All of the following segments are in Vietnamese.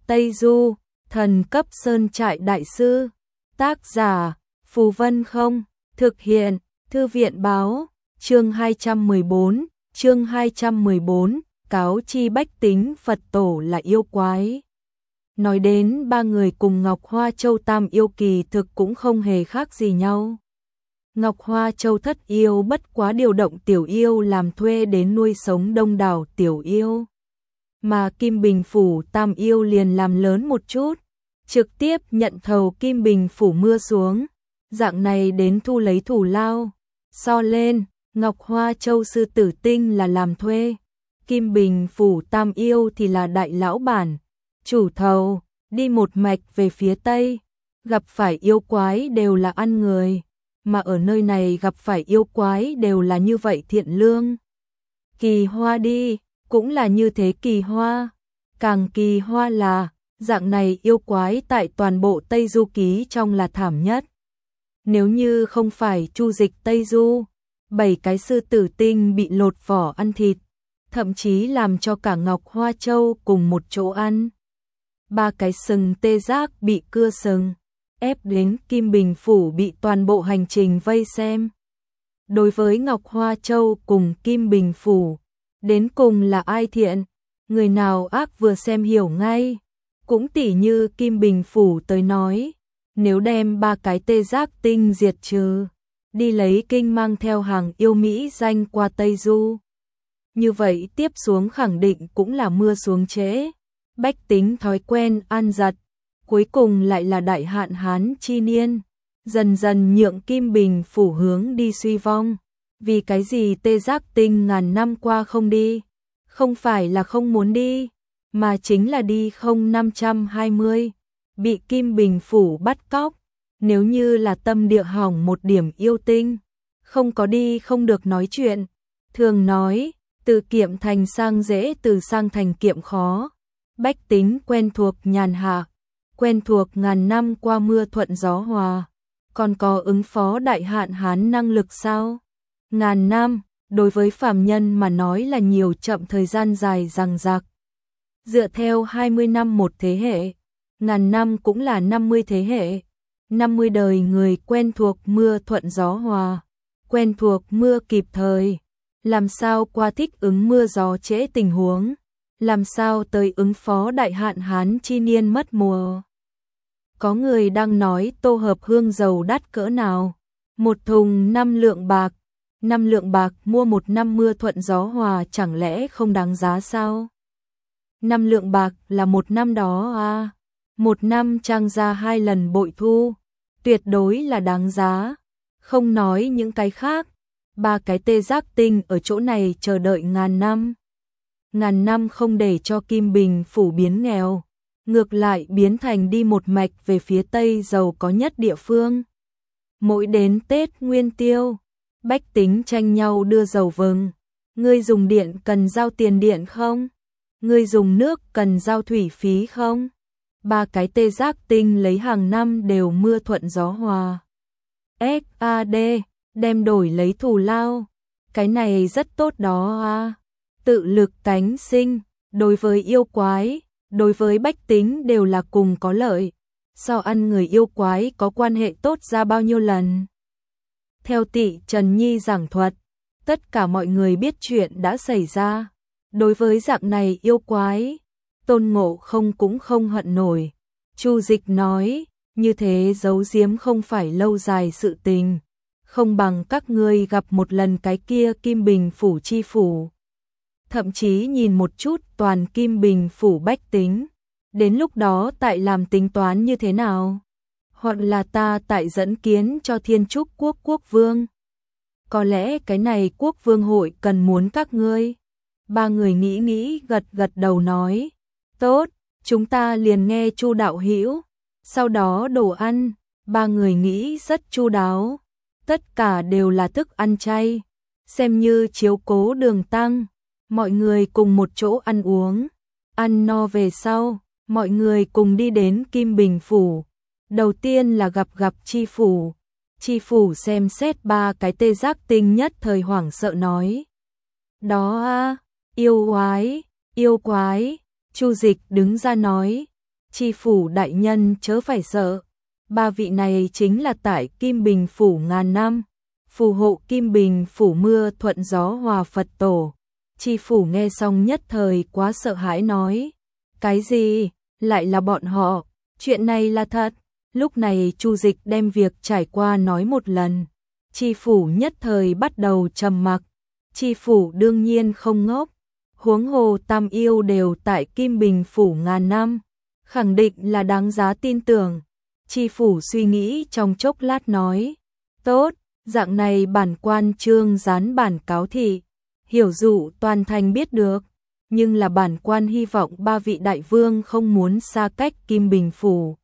Tây Du, thần cấp sơn trại đại sư. Tác giả, Phù Vân Không. Thực hiện, Thư viện báo. Chương 214, cáo chi bách tính Phật tổ là yêu quái. Nói đến ba người cùng Ngọc Hoa Châu tam yêu kỳ thực cũng không hề khác gì nhau. Ngọc Hoa Châu thất yêu bất quá điều động tiểu yêu làm thuê đến nuôi sống đông đảo tiểu yêu. Mà Kim Bình Phủ tam yêu liền làm lớn một chút, trực tiếp nhận thầu Kim Bình Phủ mưa xuống, dạng này đến thu lấy thủ lao. So lên, Ngọc Hoa Châu sư tử tinh là làm thuê, Kim Bình Phủ tam yêu thì là đại lão bản, chủ thầu, đi một mạch về phía Tây, gặp phải yêu quái đều là ăn người, mà ở nơi này gặp phải yêu quái đều là như vậy thiện lương. Kỳ hoa đi, cũng là như thế kỳ hoa, càng kỳ hoa là, dạng này yêu quái tại toàn bộ Tây Du ký trong là thảm nhất. Nếu như không phải chu dịch Tây Du, 7 cái sư tử tinh bị lột vỏ ăn thịt, thậm chí làm cho cả Ngọc Hoa Châu cùng một chỗ ăn. 3 cái sừng tê giác bị cưa sừng, ép đến Kim Bình Phủ bị toàn bộ hành trình vây xem. Đối với Ngọc Hoa Châu cùng Kim Bình Phủ, đến cùng là ai thiện, người nào ác vừa xem hiểu ngay. Cũng tỉ như Kim Bình Phủ tới nói, nếu đem 3 cái tê giác tinh diệt trừ, đi lấy kinh mang theo hàng yêu Mỹ danh qua Tây Du. Như vậy tiếp xuống khẳng định cũng là mưa xuống trễ, bách tính thói quen ăn giật, cuối cùng lại là đại hạn hán chi niên, dần dần nhượng Kim Bình Phủ hướng đi suy vong. Vì cái gì tê giác tinh ngàn năm qua không đi? Không phải là không muốn đi, mà chính là đi không 520, bị Kim Bình Phủ bắt cóc. Nếu như là tâm địa hỏng một điểm yêu tinh, không có đi không được nói chuyện. Thường nói, từ kiệm thành sang dễ, từ sang thành kiệm khó. Bách tính quen thuộc nhàn hạ, quen thuộc ngàn năm qua mưa thuận gió hòa, còn có ứng phó đại hạn hán năng lực sao? Ngàn năm, đối với phàm nhân mà nói là nhiều, chậm thời gian dài dằng dặc. Dựa theo 20 năm một thế hệ, ngàn năm cũng là 50 thế hệ, 50 đời người quen thuộc mưa thuận gió hòa, quen thuộc mưa kịp thời, làm sao qua thích ứng mưa gió trễ tình huống, làm sao tới ứng phó đại hạn hán chi niên mất mùa. Có người đang nói tô hợp hương dầu đắt cỡ nào, một thùng 5 lượng bạc. 5 lượng bạc mua một năm mưa thuận gió hòa chẳng lẽ không đáng giá sao? 5 lượng bạc là một năm đó à? Một năm trang ra 2 lần bội thu, tuyệt đối là đáng giá. Không nói những cái khác, 3 cái tê giác tinh ở chỗ này chờ đợi ngàn năm. Ngàn năm không để cho Kim Bình Phủ biến nghèo, ngược lại biến thành đi một mạch về phía Tây giàu có nhất địa phương. Mỗi đến Tết Nguyên Tiêu, bách tính tranh nhau đưa dầu vừng. Ngươi dùng điện cần giao tiền điện không? Ngươi dùng nước cần giao thủy phí không? 3 cái tê giác tinh lấy hàng năm đều mưa thuận gió hòa. SAD, đem đổi lấy thù lao. Cái này rất tốt đó à. Tự lực cánh sinh, đối với yêu quái, đối với bách tính đều là cùng có lợi. So ăn người yêu quái có quan hệ tốt ra bao nhiêu lần. Theo Tị Trần Nhi giảng thuật, tất cả mọi người biết chuyện đã xảy ra. Đối với dạng này yêu quái, Tôn Ngộ Không cũng không hận nổi. Chu Dịch nói, như thế giấu giếm không phải lâu dài sự tình, không bằng các ngươi gặp một lần cái kia Kim Bình Phủ chi phủ. Thậm chí nhìn một chút toàn Kim Bình Phủ bách tính, đến lúc đó tại làm tính toán như thế nào? Hoặc là ta tại dẫn kiến cho Thiên Trúc Quốc quốc vương. Có lẽ cái này quốc vương hội cần muốn các ngươi. 3 người nghĩ gật gật đầu nói, tốt, chúng ta liền nghe Chu đạo hữu. Sau đó đồ ăn, 3 người nghĩ rất chu đáo, tất cả đều là thức ăn chay, xem như chiếu cố Đường Tăng. Mọi người cùng một chỗ ăn uống, ăn no về sau, mọi người cùng đi đến Kim Bình Phủ. Đầu tiên là gặp Chi Phủ. Chi Phủ xem xét 3 cái tê giác tinh nhất thời hoảng sợ nói, đó à, yêu quái. Chu Dịch đứng ra nói, Tri phủ đại nhân chớ phải sợ, ba vị này chính là tại Kim Bình phủ ngàn năm, phù hộ Kim Bình phủ mưa thuận gió hòa Phật tổ. Tri phủ nghe xong nhất thời quá sợ hãi nói, cái gì, lại là bọn họ, chuyện này là thật. Lúc này Chu Dịch đem việc trải qua nói một lần, Tri phủ nhất thời bắt đầu trầm mặc. Tri phủ đương nhiên không ngốc, huống hồ Tam Yêu đều tại Kim Bình phủ ngàn năm, khẳng định là đáng giá tin tưởng. Tri phủ suy nghĩ trong chốc lát nói, tốt, dạng này bản quan trương dán bản cáo thị, hiểu dụ toàn thành biết được, nhưng là bản quan hy vọng ba vị đại vương không muốn xa cách Kim Bình phủ.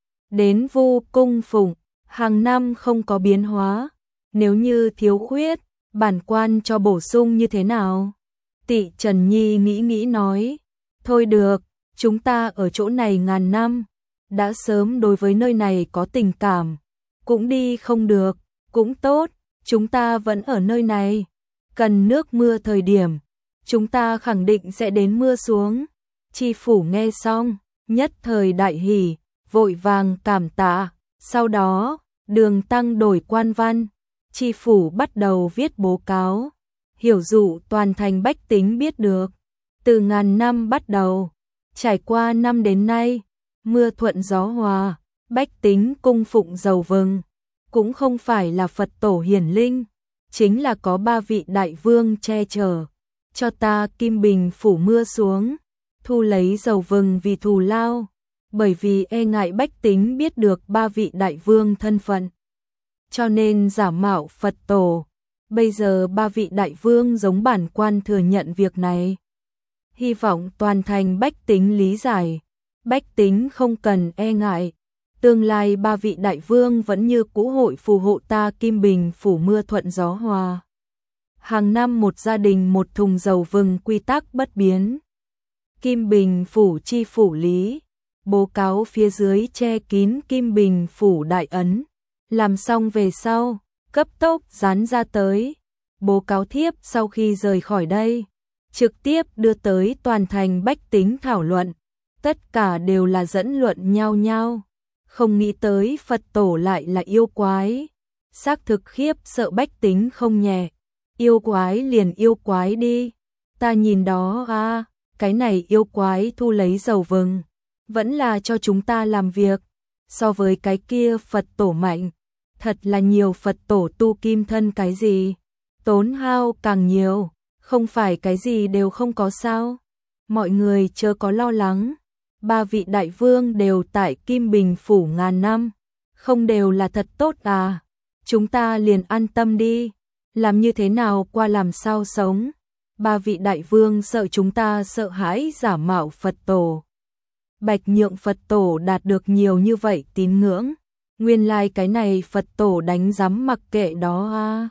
Đến Vu cung phụng, hàng năm không có biến hóa, nếu như thiếu khuyết, bản quan cho bổ sung như thế nào? Tị Trần Nhi nghĩ nói, thôi được, chúng ta ở chỗ này ngàn năm, đã sớm đối với nơi này có tình cảm, cũng đi không được, cũng tốt, chúng ta vẫn ở nơi này, cần nước mưa thời điểm, chúng ta khẳng định sẽ đến mưa xuống. Tri phủ nghe xong, nhất thời đại hỉ, vội vàng cảm tạ, sau đó, Đường Tăng đổi quan văn, Tri phủ bắt đầu viết báo cáo, hiểu dụ toàn thành bách tính biết được, từ ngàn năm bắt đầu, trải qua năm đến nay, mưa thuận gió hòa, bách tính cung phụng dầu vừng, cũng không phải là Phật tổ hiển linh, chính là có ba vị đại vương che chở, cho ta Kim Bình phủ mưa xuống, thu lấy dầu vừng vì thù lao, bởi vì e ngại bách tính biết được ba vị đại vương thân phận, cho nên giả mạo Phật tổ. Bây giờ ba vị đại vương giống bản quan thừa nhận việc này, hy vọng toàn thành bách tính lý giải, bách tính không cần e ngại, tương lai ba vị đại vương vẫn như cũ hội phù hộ ta Kim Bình phủ mưa thuận gió hòa. Hàng năm một gia đình một thùng dầu vừng quy tắc bất biến. Kim Bình phủ tri phủ lý, báo cáo phía dưới che kín Kim Bình phủ đại ấn, làm xong về sau, cấp tốc dán ra tới. Báo cáo thiếp sau khi rời khỏi đây, trực tiếp đưa tới toàn thành bách tính thảo luận, tất cả đều là dẫn luận nhau nhau. Không nghĩ tới Phật tổ lại là yêu quái, xác thực khiếp sợ bách tính không nhẹ. Yêu quái liền yêu quái đi, ta nhìn đó à, cái này yêu quái thu lấy dầu vừng, vẫn là cho chúng ta làm việc, so với cái kia Phật tổ mạnh, thật là nhiều Phật tổ tu kim thân cái gì, tốn hao càng nhiều, không phải cái gì đều không có sao. Mọi người chớ có lo lắng, ba vị đại vương đều tại Kim Bình phủ ngàn năm, không đều là thật tốt à, chúng ta liền an tâm đi, làm như thế nào qua làm sao sống. Ba vị đại vương sợ chúng ta sợ hãi giả mạo Phật tổ, bạch nhượng Phật tổ đạt được nhiều như vậy tín ngưỡng, nguyên lai cái này Phật tổ đánh giám mặc kệ đó à.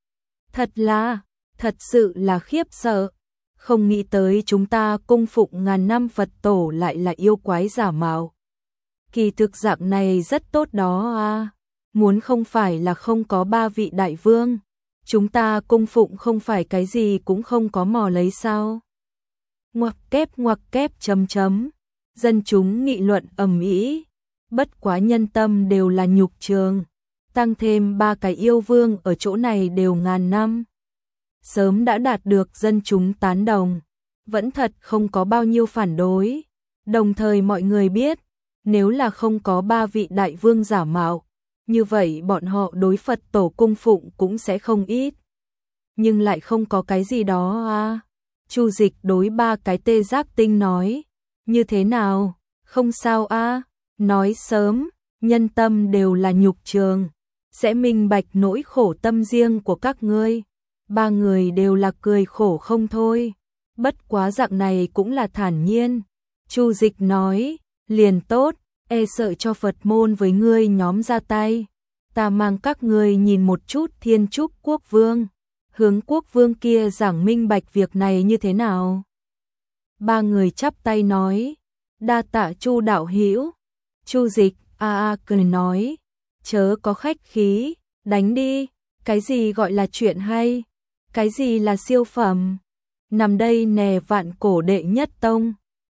Thật sự là khiếp sợ, không nghĩ tới chúng ta cung phụng ngàn năm Phật tổ lại là yêu quái giả mạo. Kỳ thực dạng này rất tốt đó à, muốn không phải là không có ba vị đại vương, chúng ta cung phụng không phải cái gì cũng không có mò lấy sao. Ngoặc kép dân chúng nghị luận ầm ĩ, bất quá nhân tâm đều là nhục trường, tăng thêm ba cái yêu vương ở chỗ này đều ngàn năm, sớm đã đạt được dân chúng tán đồng, vẫn thật không có bao nhiêu phản đối. Đồng thời mọi người biết, nếu là không có ba vị đại vương giả mạo, như vậy bọn họ đối Phật tổ cung phụng cũng sẽ không ít. Nhưng lại không có cái gì đó à. Chu Dịch đối ba cái tê giác tinh nói, như thế nào, không sao à, nói sớm, nhân tâm đều là nhục trường, sẽ minh bạch nỗi khổ tâm riêng của các ngươi. Ba người đều là cười khổ không thôi, bất quá dạng này cũng là thản nhiên. Chu Dịch nói, liền tốt, e sợ cho Phật môn với ngươi nhóm ra tay, ta mang các ngươi nhìn một chút Thiên Trúc Quốc Vương, hướng Quốc Vương kia giảng minh bạch việc này như thế nào. Ba người chắp tay nói, đa tạ Chu đạo hữu. Chu Dịch cười nói, chớ có khách khí, đánh đi, cái gì gọi là chuyện hay, cái gì là siêu phẩm, nằm đây nè vạn cổ đệ nhất tông.